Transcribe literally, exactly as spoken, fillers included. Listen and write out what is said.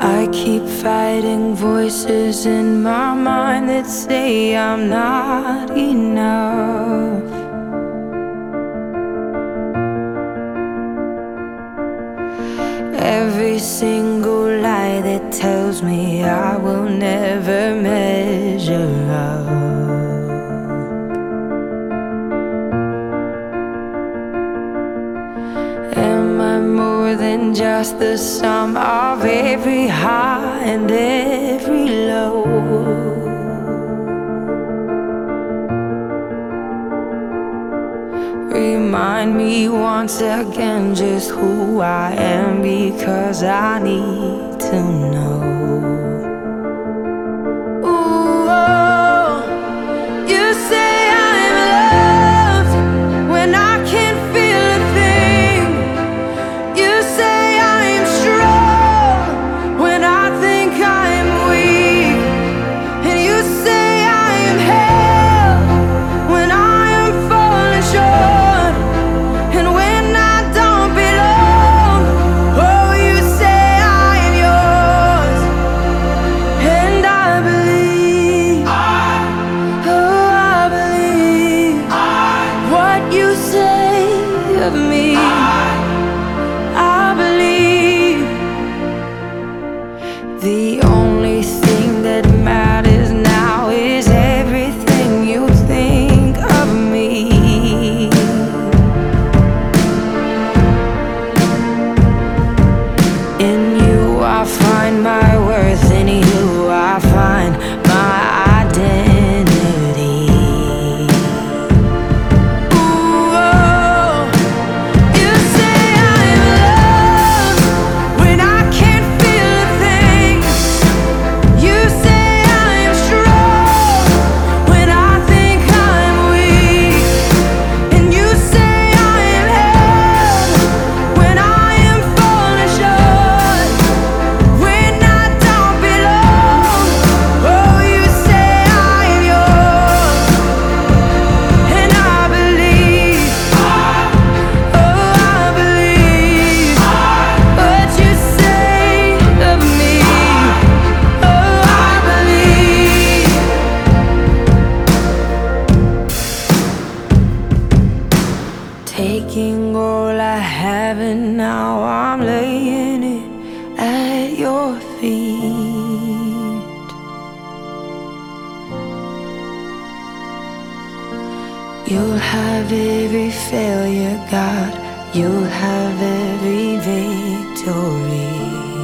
I keep fighting voices in my mind that say I'm not enough. Every single lie that tells me I will never measure up. Am I more than just the sum of every high and every low? Remind me once again just who I am, because I need to know. Ooh, oh, you say I'm loved when I can't feel a thing. You say I'm strong when I think I'm weak. And you say I am held when I am falling short. And when I don't belong, oh, you say I am yours. And I believe, oh, I believe what you say of me. I believe the only thing that matters now is everything you think of me. In you I find my worth, in you I find my identity. Ooh, oh, you say I'm loved when I can't feel a thing. You say I'm strong when I think I'm weak. And you say I am held when I am falling short. When I don't belong, oh, you say I am yours. And I believe, oh, I believe what you say of me. Oh, I believe. Taking all I have and now I'm laying it at your feet. You'll have every failure, God. You'll have every victory.